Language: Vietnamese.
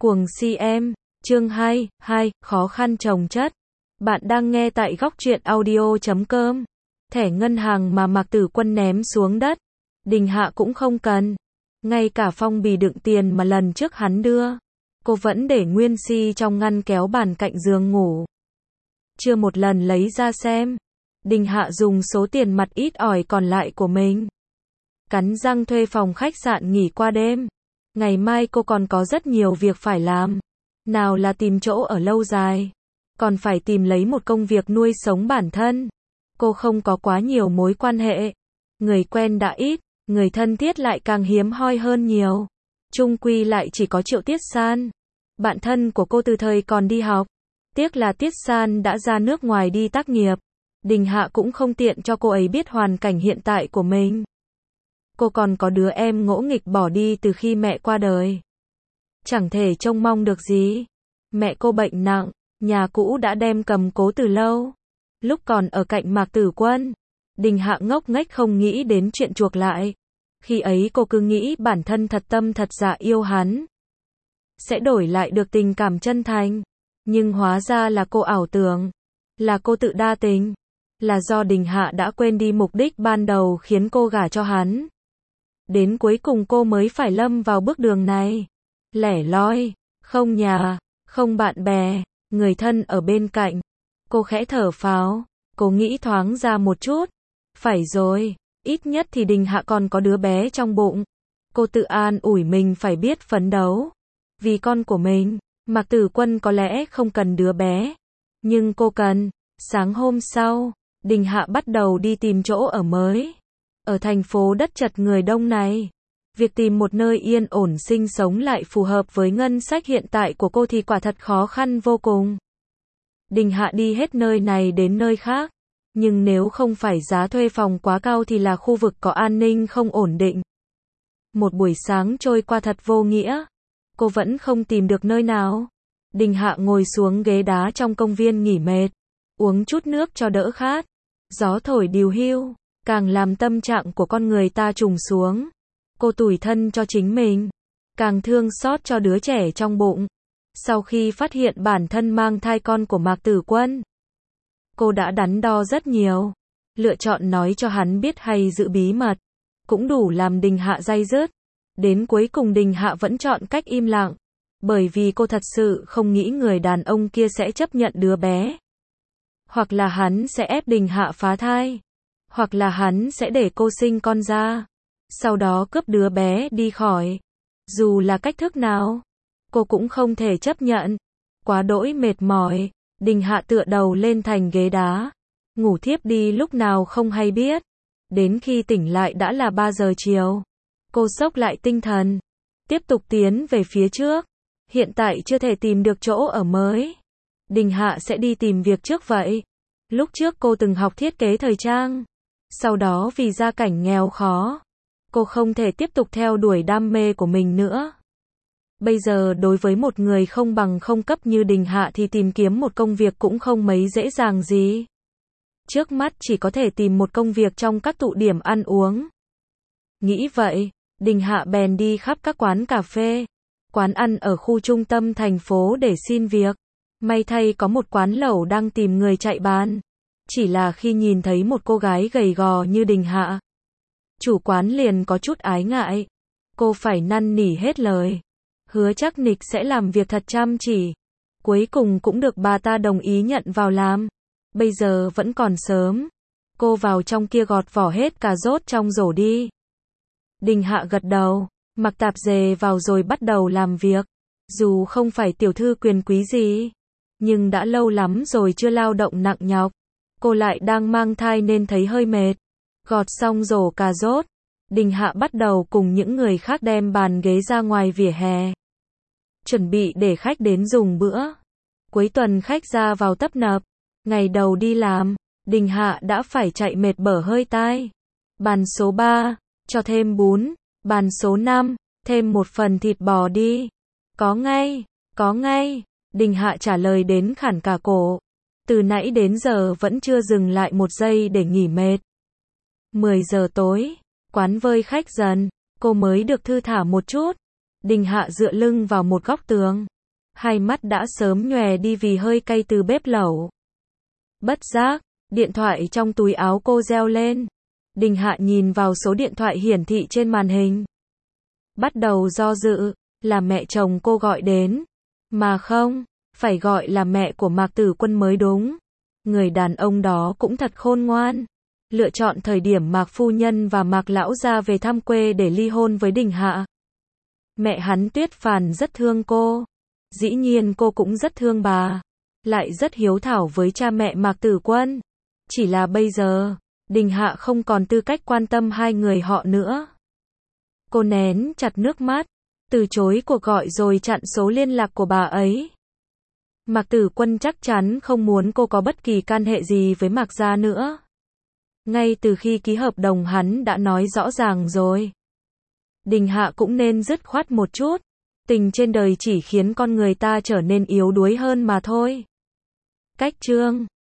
Cuồng si em, chương 2, khó khăn chồng chất. Bạn đang nghe tại góc truyện audio.com. Thẻ ngân hàng mà Mạc Tử Quân ném xuống đất, Đình Hạ cũng không cần. Ngay cả phong bì đựng tiền mà lần trước hắn đưa, cô vẫn để nguyên si trong ngăn kéo bàn cạnh giường ngủ. Chưa một lần lấy ra xem. Đình Hạ dùng số tiền mặt ít ỏi còn lại của mình, cắn răng thuê phòng khách sạn nghỉ qua đêm. Ngày mai cô còn có rất nhiều việc phải làm. Nào là tìm chỗ ở lâu dài, còn phải tìm lấy một công việc nuôi sống bản thân. Cô không có quá nhiều mối quan hệ. Người quen đã ít, người thân thiết lại càng hiếm hoi hơn nhiều. Chung quy lại chỉ có Triệu Tiết San, bạn thân của cô từ thời còn đi học. Tiếc là Tiết San đã ra nước ngoài đi tác nghiệp. Đình Hạ cũng không tiện cho cô ấy biết hoàn cảnh hiện tại của mình. Cô còn có đứa em ngỗ nghịch bỏ đi từ khi mẹ qua đời. Chẳng thể trông mong được gì. Mẹ cô bệnh nặng, nhà cũ đã đem cầm cố từ lâu. Lúc còn ở cạnh Mạc Tử Quân, Đình Hạ ngốc nghếch không nghĩ đến chuyện chuộc lại. Khi ấy cô cứ nghĩ bản thân thật tâm thật dạ yêu hắn, sẽ đổi lại được tình cảm chân thành. Nhưng hóa ra là cô ảo tưởng, là cô tự đa tình, là do Đình Hạ đã quên đi mục đích ban đầu khiến cô gả cho hắn. Đến cuối cùng cô mới phải lâm vào bước đường này. Lẻ loi, không nhà, không bạn bè, người thân ở bên cạnh. Cô khẽ thở phào, cô nghĩ thoáng ra một chút. Phải rồi, ít nhất thì Đình Hạ còn có đứa bé trong bụng. Cô tự an ủi mình phải biết phấn đấu. Vì con của mình, Mạc Tử Quân có lẽ không cần đứa bé, nhưng cô cần. Sáng hôm sau, Đình Hạ bắt đầu đi tìm chỗ ở mới. Ở thành phố đất chật người đông này, việc tìm một nơi yên ổn sinh sống lại phù hợp với ngân sách hiện tại của cô thì quả thật khó khăn vô cùng. Đình Hạ đi hết nơi này đến nơi khác, nhưng nếu không phải giá thuê phòng quá cao thì là khu vực có an ninh không ổn định. Một buổi sáng trôi qua thật vô nghĩa, cô vẫn không tìm được nơi nào. Đình Hạ ngồi xuống ghế đá trong công viên nghỉ mệt, uống chút nước cho đỡ khát. Gió thổi điều hiu, càng làm tâm trạng của con người ta trùng xuống. Cô tủi thân cho chính mình, càng thương xót cho đứa trẻ trong bụng. Sau khi phát hiện bản thân mang thai con của Mạc Tử Quân, cô đã đắn đo rất nhiều, lựa chọn nói cho hắn biết hay giữ bí mật, cũng đủ làm Đình Hạ day dứt. Đến cuối cùng Đình Hạ vẫn chọn cách im lặng, bởi vì cô thật sự không nghĩ người đàn ông kia sẽ chấp nhận đứa bé. Hoặc là hắn sẽ ép Đình Hạ phá thai, hoặc là hắn sẽ để cô sinh con ra, sau đó cướp đứa bé đi khỏi. Dù là cách thức nào, cô cũng không thể chấp nhận. Quá đỗi mệt mỏi, Đình Hạ tựa đầu lên thành ghế đá, ngủ thiếp đi lúc nào không hay biết. Đến khi tỉnh lại đã là 3 giờ chiều. Cô xốc lại tinh thần, tiếp tục tiến về phía trước. Hiện tại chưa thể tìm được chỗ ở mới, Đình Hạ sẽ đi tìm việc trước vậy. Lúc trước cô từng học thiết kế thời trang, sau đó vì gia cảnh nghèo khó, cô không thể tiếp tục theo đuổi đam mê của mình nữa. Bây giờ đối với một người không bằng không cấp như Đình Hạ thì tìm kiếm một công việc cũng không mấy dễ dàng gì. Trước mắt chỉ có thể tìm một công việc trong các tụ điểm ăn uống. Nghĩ vậy, Đình Hạ bèn đi khắp các quán cà phê, quán ăn ở khu trung tâm thành phố để xin việc. May thay có một quán lẩu đang tìm người chạy bàn. Chỉ là khi nhìn thấy một cô gái gầy gò như Đình Hạ, chủ quán liền có chút ái ngại. Cô phải năn nỉ hết lời, hứa chắc nịch sẽ làm việc thật chăm chỉ. Cuối cùng cũng được bà ta đồng ý nhận vào làm. Bây giờ vẫn còn sớm, cô vào trong kia gọt vỏ hết cà rốt trong rổ đi. Đình Hạ gật đầu, mặc tạp dề vào rồi bắt đầu làm việc. Dù không phải tiểu thư quyền quý gì, nhưng đã lâu lắm rồi chưa lao động nặng nhọc. Cô lại đang mang thai nên thấy hơi mệt. Gọt xong rổ cà rốt, Đình Hạ bắt đầu cùng những người khác đem bàn ghế ra ngoài vỉa hè, chuẩn bị để khách đến dùng bữa. Cuối tuần khách ra vào tấp nập. Ngày đầu đi làm, Đình Hạ đã phải chạy mệt bở hơi tai. Bàn số 3, cho thêm bún. Bàn số 5, thêm một phần thịt bò đi. Có ngay, có ngay. Đình Hạ trả lời đến khản cả cổ. Từ nãy đến giờ vẫn chưa dừng lại một giây để nghỉ mệt. 10 giờ tối, quán vơi khách dần, cô mới được thư thả một chút. Đình Hạ dựa lưng vào một góc tường. Hai mắt đã sớm nhòe đi vì hơi cay từ bếp lẩu. Bất giác, điện thoại trong túi áo cô reo lên. Đình Hạ nhìn vào số điện thoại hiển thị trên màn hình. Bắt đầu do dự, là mẹ chồng cô gọi đến. Mà không, phải gọi là mẹ của Mạc Tử Quân mới đúng. Người đàn ông đó cũng thật khôn ngoan. Lựa chọn thời điểm Mạc phu nhân và Mạc lão gia về thăm quê để ly hôn với Đình Hạ. Mẹ hắn Tuyết Phàn rất thương cô. Dĩ nhiên cô cũng rất thương bà. Lại rất hiếu thảo với cha mẹ Mạc Tử Quân. Chỉ là bây giờ, Đình Hạ không còn tư cách quan tâm hai người họ nữa. Cô nén chặt nước mắt, từ chối cuộc gọi rồi chặn số liên lạc của bà ấy. Mạc Tử Quân chắc chắn không muốn cô có bất kỳ can hệ gì với Mạc gia nữa. Ngay từ khi ký hợp đồng hắn đã nói rõ ràng rồi. Đình Hạ cũng nên dứt khoát một chút. Tình trên đời chỉ khiến con người ta trở nên yếu đuối hơn mà thôi. Cách chương